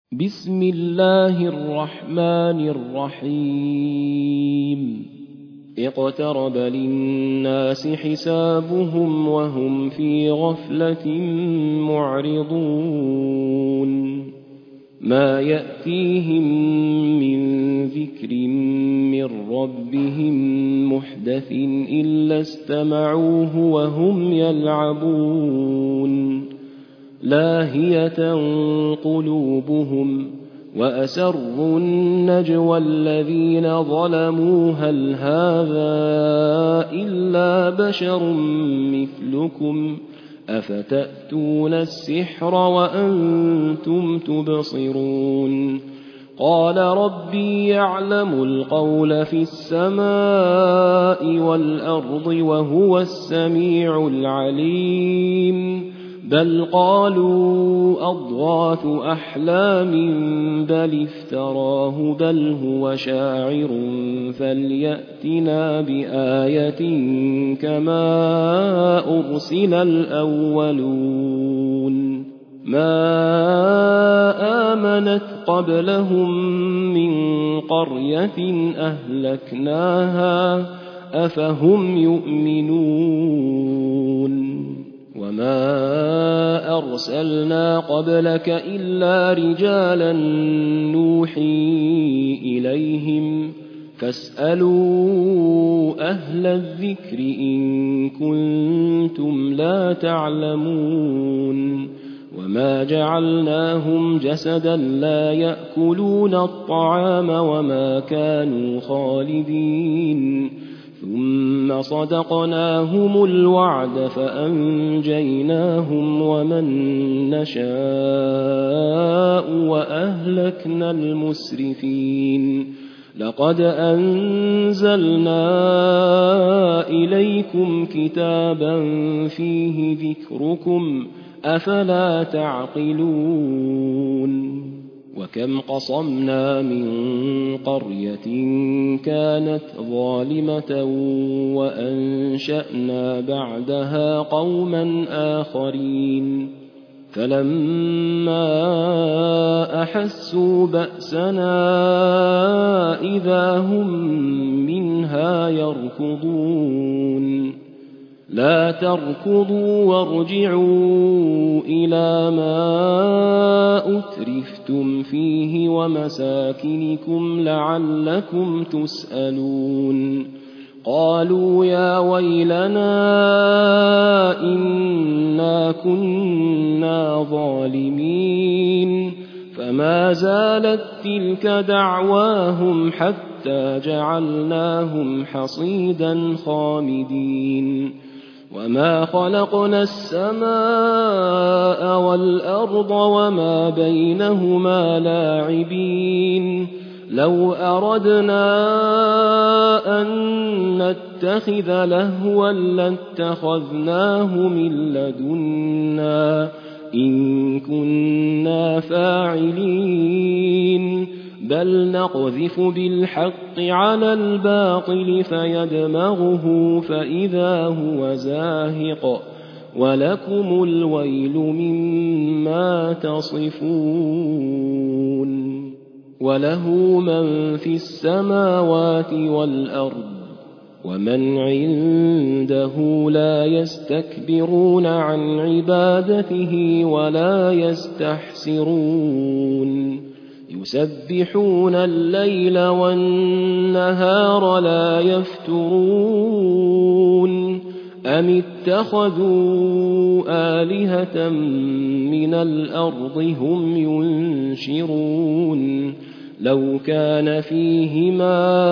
بسم الله الرحمن الرحيم اقترب للناس حسابهم وهم في غفلة معرضون ما يأتيهم من ذكر من ربهم محدث إلا استمعوه وهم يلعبون لاهية قلوبهم وأسروا النجوى الذين ظلموا هل هذا إلا بشر مثلكم أفتأتون السحر وأنتم تبصرون قال ربي يعلم القول في السماء والأرض وهو السميع العليم بل قالوا أضغاث أحلام بل افتراه بل هو شاعر فليأتنا بآية كما أرسل الأولون ما آمنت قبلهم من قرية أهلكناها أفهم يؤمنون وما أرسلنا قبلك إلا رجالا نوحي إليهم فاسألوا أهل الذكر إن كنتم لا تعلمون وما جعلناهم جسدا لا يأكلون الطعام وما كانوا خالدين ثم صدقناهم الوعد فأنجيناهم ومن نشاء وأهلكنا المسرفين لقد أنزلنا إليكم كتابا فيه ذكركم أفلا تعقلون وكم قصمنا من قرية كانت ظالمة وأنشأنا بعدها قوما آخرين فلما أحسوا بأسنا إذا هم منها يركضون لا تركضوا وارجعوا إلى ما أترفتم فيه ومساكنكم لعلكم تسألون قالوا يا ويلنا إنا كنا ظالمين فما زالت تلك دعواهم حتى جعلناهم حصيدا خامدين وما خلقنا السماء والأرض وما بينهما لاعبين لو أردنا أن نتخذ لهوا لاتخذناه من لدنا إن كنا فاعلين بل نقذف بالحق على الباطل فيدمغه فإذا هو زاهق ولكم الويل مما تصفون وله من في السماوات والأرض ومن عنده لا يستكبرون عن عبادته ولا يستحسرون يسبحون الليل والنهار لا يفترون أم اتخذوا آلهة من الأرض هم ينشرون لو كان فيهما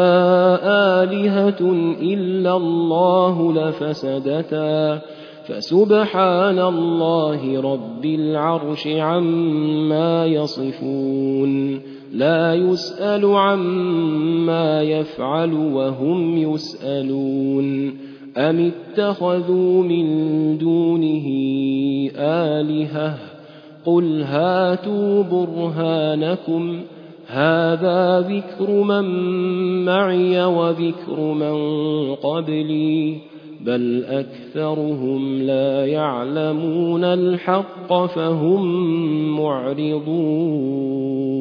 آلهة إلا الله لفسدتا فسبحان الله رب العرش عما يصفون لا يسأل عما يفعل وهم يسألون أم اتخذوا من دونه آلهة قل هاتوا برهانكم هذا ذكر من معي وذكر من قبلي بل أكثرهم لا يعلمون الحق فهم معرضون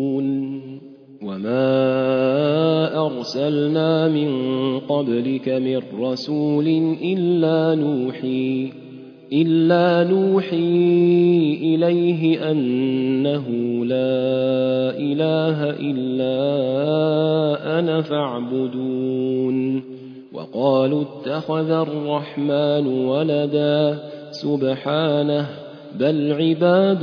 أرسلنا من قبلك من رسول إلا نوحي إليه أنه لا إله إلا أنا فاعبدون وقالوا اتخذ الرحمن ولدا سبحانه بل عباد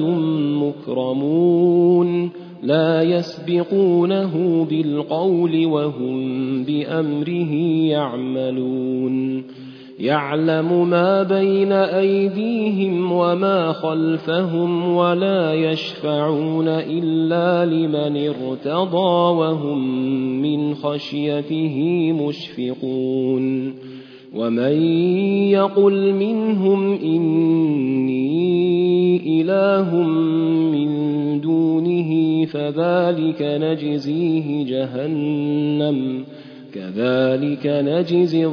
مكرمون لا يسبقونه بالقول وهم بأمره يعملون يعلم ما بين أيديهم وما خلفهم ولا يشفعون إلا لمن ارتضى وهم من خشيته مشفقون ومن يقل منهم إني إله من دونه فذلك نجزيه جهنم كذلك نجزي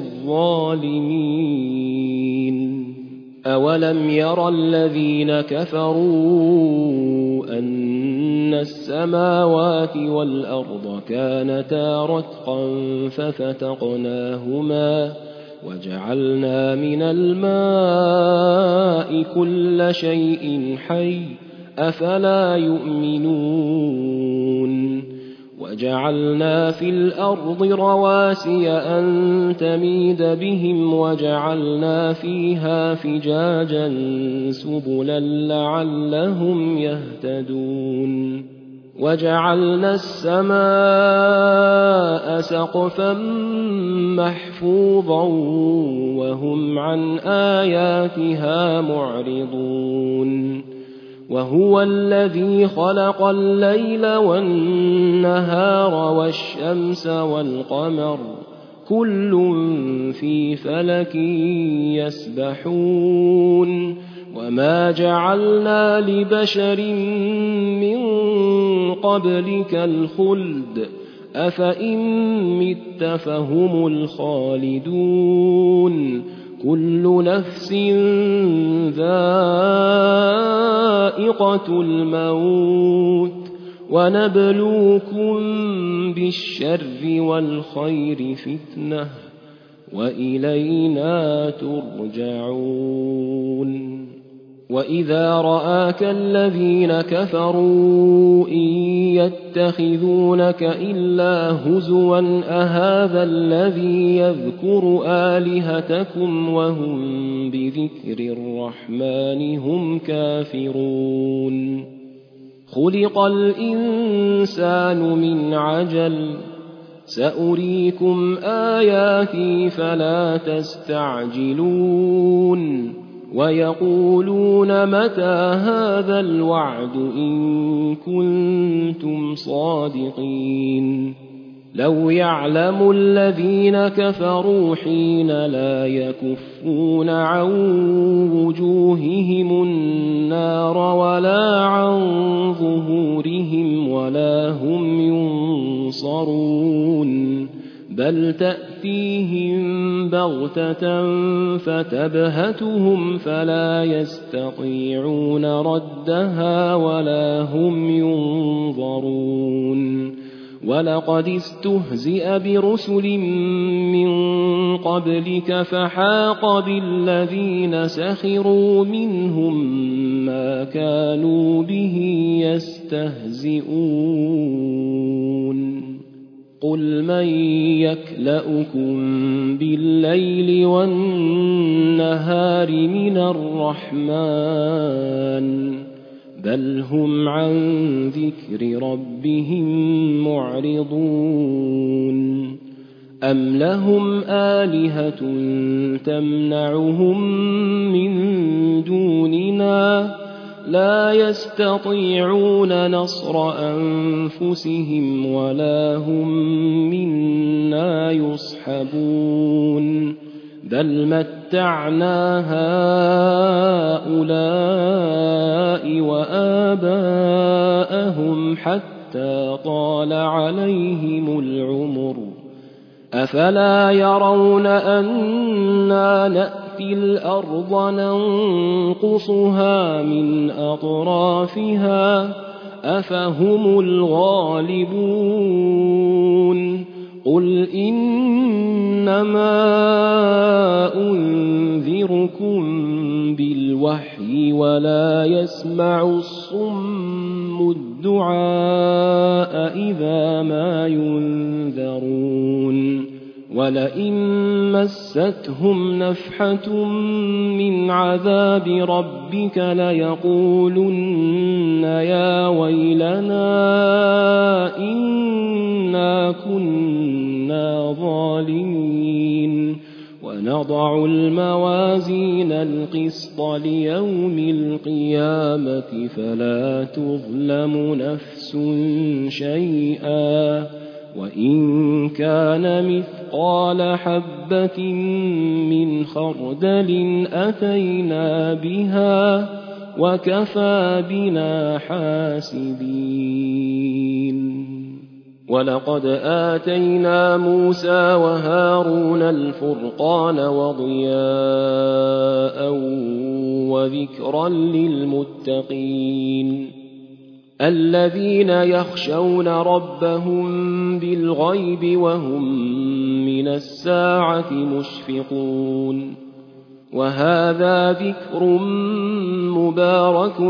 الظالمين أولم ير الذين كفروا أن السماوات والأرض كانتا رتقا ففتقناهما وجعلنا من الماء كل شيء حي أفلا يؤمنون وجعلنا في الأرض رواسي أن تميد بهم وجعلنا فيها فجاجا سبلا لعلهم يهتدون وجعلنا السماء سقفا محفوظا وهم عن آياتها معرضون وهو الذي خلق الليل والنهار والشمس والقمر كل في فلك يسبحون وما جعلنا لبشر من قبلك الخلد أفإن مت فهم الخالدون كل نفس ذائقة الموت ونبلوكم بالشر والخير فتنة وإلينا ترجعون وإذا رآك الذين كفروا إن يتخذونك إلا هزوا أهذا الذي يذكر آلهتكم وهم بذكر الرحمن هم كافرون خلق الإنسان من عجل سأريكم آياتي فلا تستعجلون ويقولون متى هذا الوعد إن كنتم صادقين لو يعلم الذين كفروا حين لا يكفون عن وجوههم النار ولا عن ظهورهم ولا هم ينصرون بل تأتيهم بغتة فتبهتهم فلا يستطيعون ردها ولا هم ينظرون ولقد استهزئ برسل من قبلك فحاق بالذين سخروا منهم ما كانوا به يستهزئون قل من يكلؤكم بالليل والنهار من الرحمن بل هم عن ذكر ربهم معرضون أم لهم آلهة تمنعهم من دوننا لا يستطيعون نصر أنفسهم ولا هم منا يصحبون بل متعنا هؤلاء وآباءهم حتى طال عليهم العمر أفلا يرون أنا نأتي الأرض ننقصها من أطرافها أفهم الغالبون قل إنما أنذركم بالوحي ولا يسمع الصم الدعاء إذا ما ينذرون ولئن مستهم نفحة من عذاب ربك ليقولن يا ويلنا إنا كنا ظالمين ونضع الموازين القسط ليوم القيامة فلا تظلم نفس شيئا وإن كان مثقال حبة من خردل أتينا بها وكفى بنا حاسبين ولقد آتينا موسى وهارون الفرقان وضياء وذكرا للمتقين الذين يخشون ربهم بالغيب وهم من الساعة مشفقون وهذا ذكر مبارك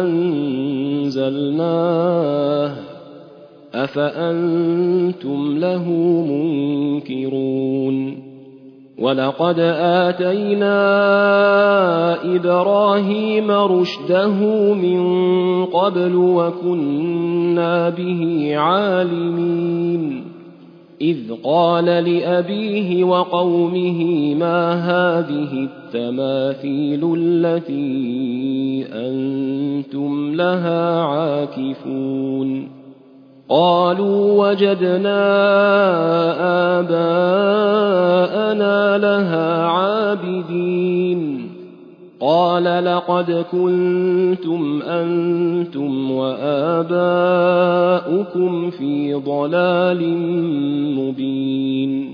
أنزلناه أفأنتم له منكرون ولقد آتينا إبراهيم رشده من قبل وكنا به عالمين إذ قال لأبيه وقومه ما هذه التماثيل التي أنتم لها عاكفون قالوا وجدنا آباءنا لها عابدين قال لقد كنتم أنتم وآباؤكم في ضلال مبين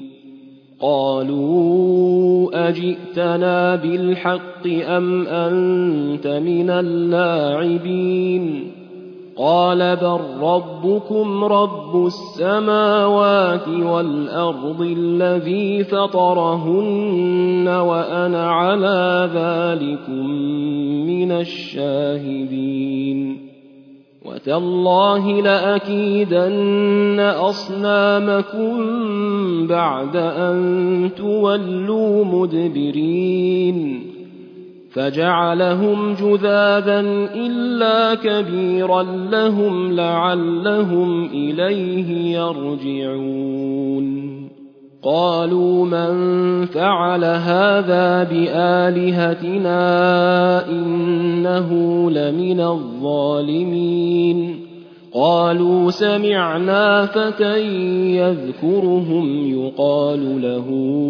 قالوا أجئتنا بالحق أم أنت من اللاعبين قال بل ربكم رب السماوات والأرض الذي فطرهن وأنا على ذلكم من الشاهدين وتالله لأكيدن أصنامكم بعد أن تولوا مدبرين فجعلهم جذاذا إلا كبيرا لهم لعلهم إليه يرجعون قالوا من فعل هذا بآلهتنا إنه لمن الظالمين قالوا سمعنا فتى يذكرهم يقال له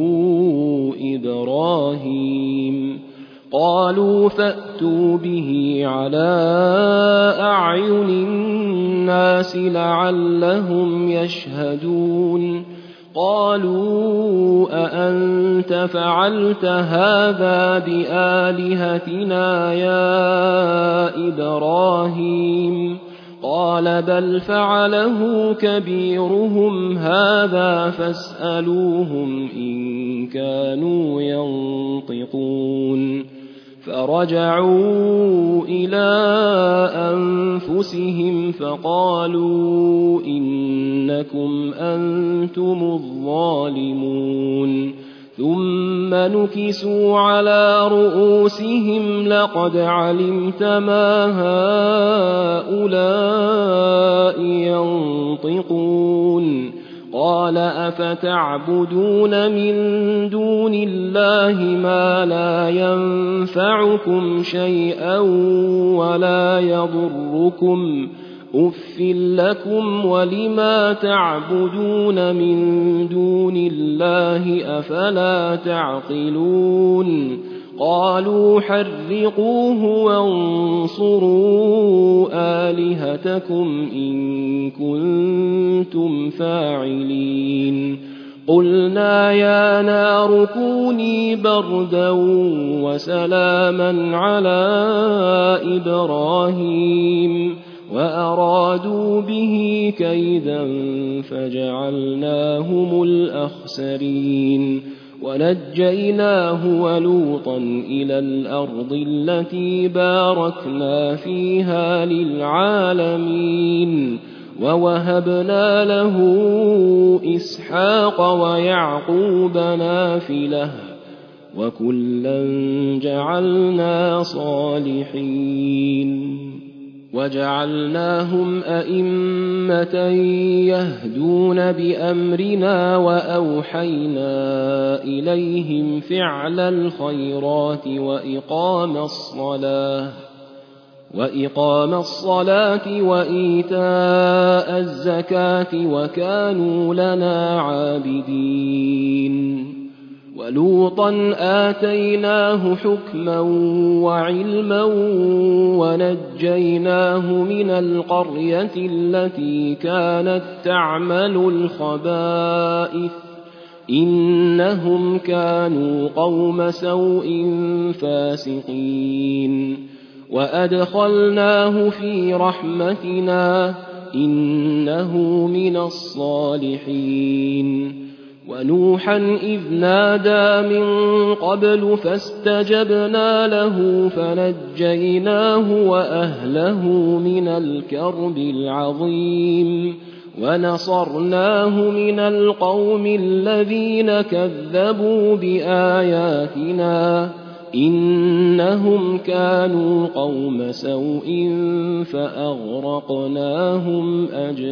إبراهيم قالوا فأتوا به على أعين الناس لعلهم يشهدون قالوا أأنت فعلت هذا بآلهتنا يا إبراهيم قال بل فعله كبيرهم هذا فاسألوهم إن كانوا ينطقون فرجعوا إلى أنفسهم فقالوا إنكم أنتم الظالمون ثم نكسوا على رؤوسهم لقد علمت ما هؤلاء ينطقون قال أفتعبدون من دون الله ما لا ينفعكم شيئا ولا يضركم أف لكم ولما تعبدون من دون الله أفلا تعقلون قالوا حرقوه وانصروا آلهتكم إن كنتم فاعلين قلنا يا نار كوني بردا وسلاما على إبراهيم وأرادوا به كيدا فجعلناهم الأخسرين ونجيناه ولوطا إلى الأرض التي باركنا فيها للعالمين ووهبنا له إسحاق ويعقوب نافلة وكلا جعلنا صالحين وجعلناهم أئمة يهدون بأمرنا وأوحينا إليهم فعل الخيرات وإقام الصلاة وإيتاء الزكاة وكانوا لنا عابدين ولوطا آتيناه حكما وعلما ونجيناه من القرية التي كانت تعمل الخبائث إنهم كانوا قوم سوء فاسقين وأدخلناه في رحمتنا إنه من الصالحين ونوحا إذ نادى من قبل فاستجبنا له فنجيناه وأهله من الكرب العظيم ونصرناه من القوم الذين كذبوا بآياتنا إنهم كانوا قوم سوء فأغرقناهم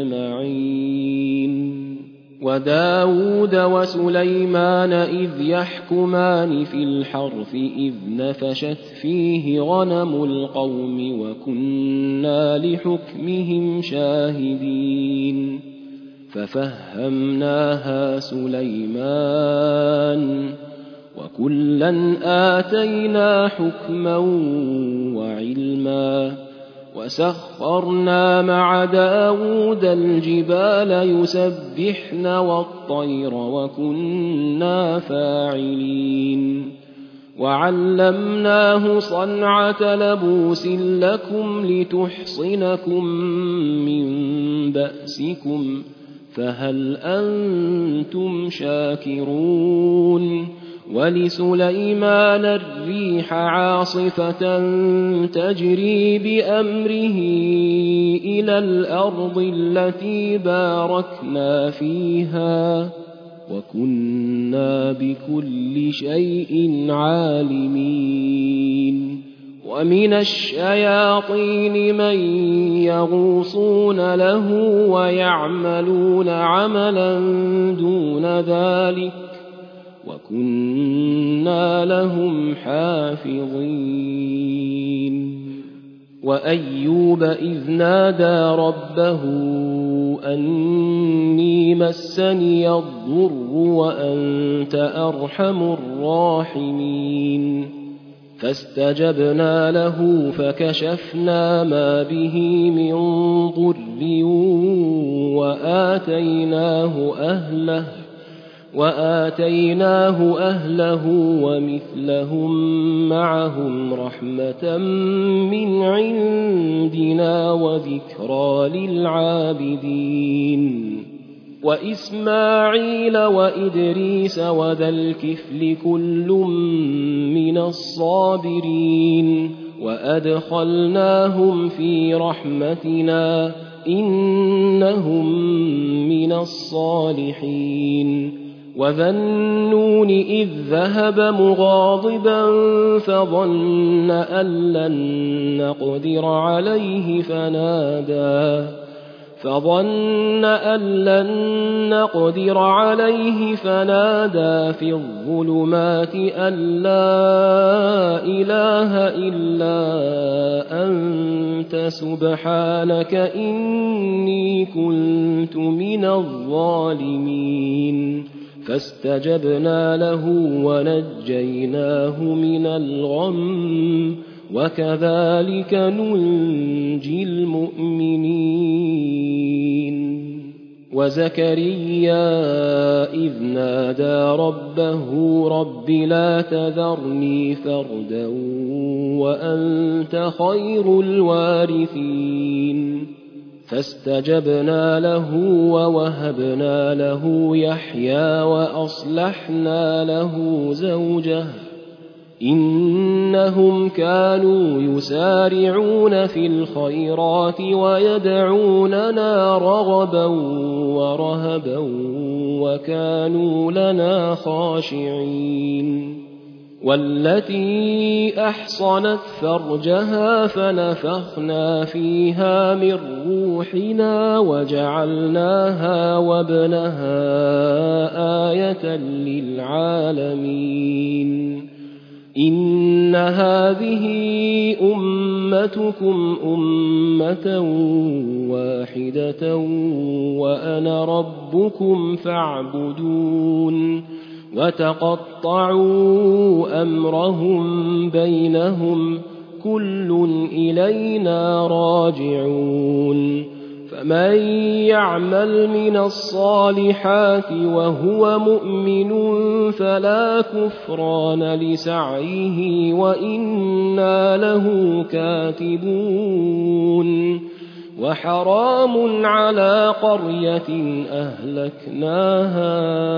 أجمعين وداود وسليمان إذ يحكمان في الحرث إذ نفشت فيه غنم القوم وكنا لحكمهم شاهدين ففهمناها سليمان وكلا آتينا حكما وعلما وسخرنا مع داود الجبال يسبحن والطير وكنا فاعلين وعلمناه صنعة لبوس لكم لتحصنكم من بأسكم فهل أنتم شاكرون ولسليمان الريح عاصفة تجري بأمره إلى الأرض التي باركنا فيها وكنا بكل شيء عالمين ومن الشياطين من يغوصون له ويعملون عملا دون ذلك وكنا لهم حافظين وأيوب إذ نادى ربه أني مسني الضر وأنت أرحم الراحمين فاستجبنا له فكشفنا ما به من ضر وآتيناه أهله ومثلهم معهم رحمة من عندنا وذكرى للعابدين وإسماعيل وإدريس وذا الكفل كل من الصابرين وأدخلناهم في رحمتنا إنهم من الصالحين وذا النون إذ ذهب مغاضبا فظن أن لن نقدر عليه فنادى في الظلمات أن لا إله إلا أنت سبحانك إني كنت من الظالمين فاستجبنا له ونجيناه من الغم وكذلك ننجي المؤمنين وزكريا إذ نادى ربه رب لا تذرني فردا وأنت خير الوارثين فاستجبنا له ووهبنا له يحيى وأصلحنا له زوجه إنهم كانوا يسارعون في الخيرات ويدعوننا رغبا ورهبا وكانوا لنا خاشعين والتي أحصنت فرجها فنفخنا فيها من روحنا وجعلناها وابنها آية للعالمين إن هذه أمتكم أمة واحدة وأنا ربكم فاعبدون وتقطعوا أمرهم بينهم كل إلينا راجعون فمن يعمل من الصالحات وهو مؤمن فلا كفران لسعيه وإنا له كاتبون وحرام على قرية أهلكناها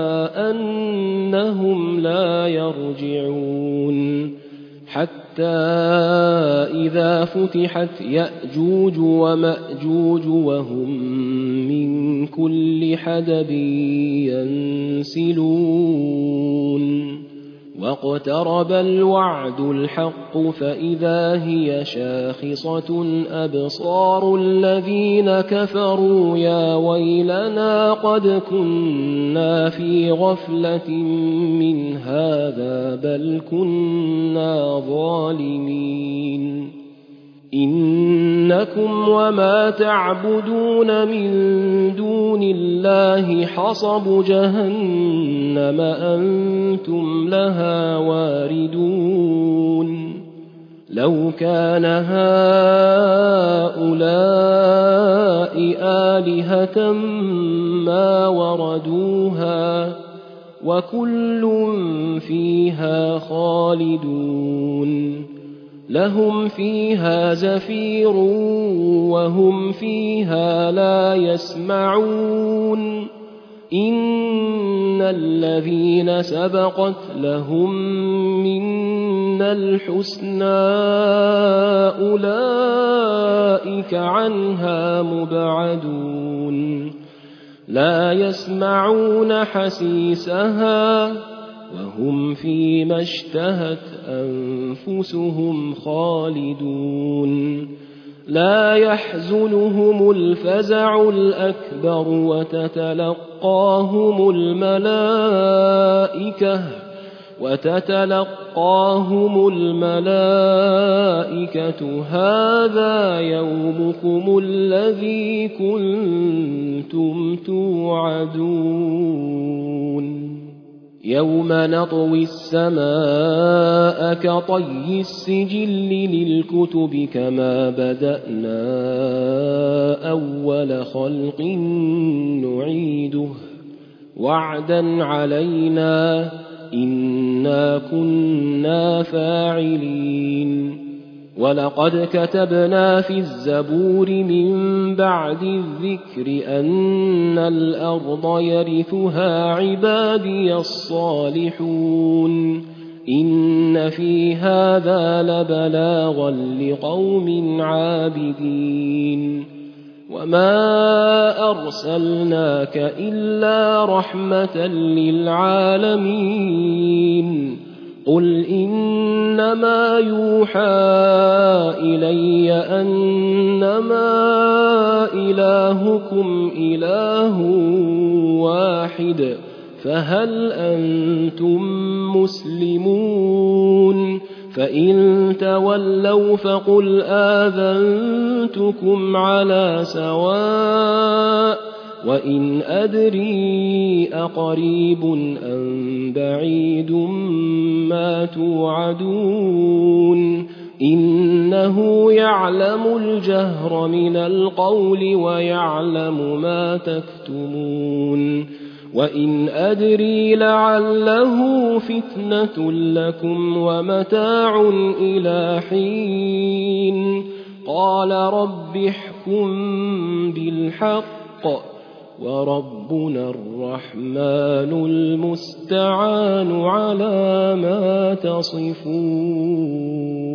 أنهم لا يرجعون حتى إذا فتحت يأجوج ومأجوج وهم من كل حدب ينسلون واقترب الوعد الحق فإذا هي شاخصة أبصار الذين كفروا يا ويلنا قد كنا في غفلة من هذا بل كنا ظالمين إنكم وما تعبدون من دون الله حصب جهنم أنتم لها واردون لو كان هؤلاء آلهة ما وردوها وكل فيها خالدون لهم فيها زفير وهم فيها لا يسمعون إن الذين سبقت لهم منا الحسنى أولئك عنها مبعدون لا يسمعون حسيسها وهم فيما اشتهت أنفسهم خالدون لا يحزنهم الفزع الأكبر وتتلقاهم الملائكة هذا يومكم الذي كنتم توعدون يوم نطوي السماء كطي السجل للكتب كما بدأنا أول خلق نعيده وعدا علينا إنا كنا فاعلين ولقد كتبنا في الزبور من بعد الذكر أن الأرض يرثها عبادي الصالحون إن في هذا لبلاغا لقوم عابدين وما أرسلناك إلا رحمة للعالمين قل إنما يوحى إلي أنما إلهكم إله واحد فهل أنتم مسلمون فإن تولوا فقل آذنتكم على سواء وإن أدري أقريب أم بعيد ما توعدون إنه يعلم الجهر من القول ويعلم ما تكتمون وإن أدري لعله فتنة لكم ومتاع إلى حين قال رب احكم بالحق وربنا الرحمن المستعان على ما تصفون.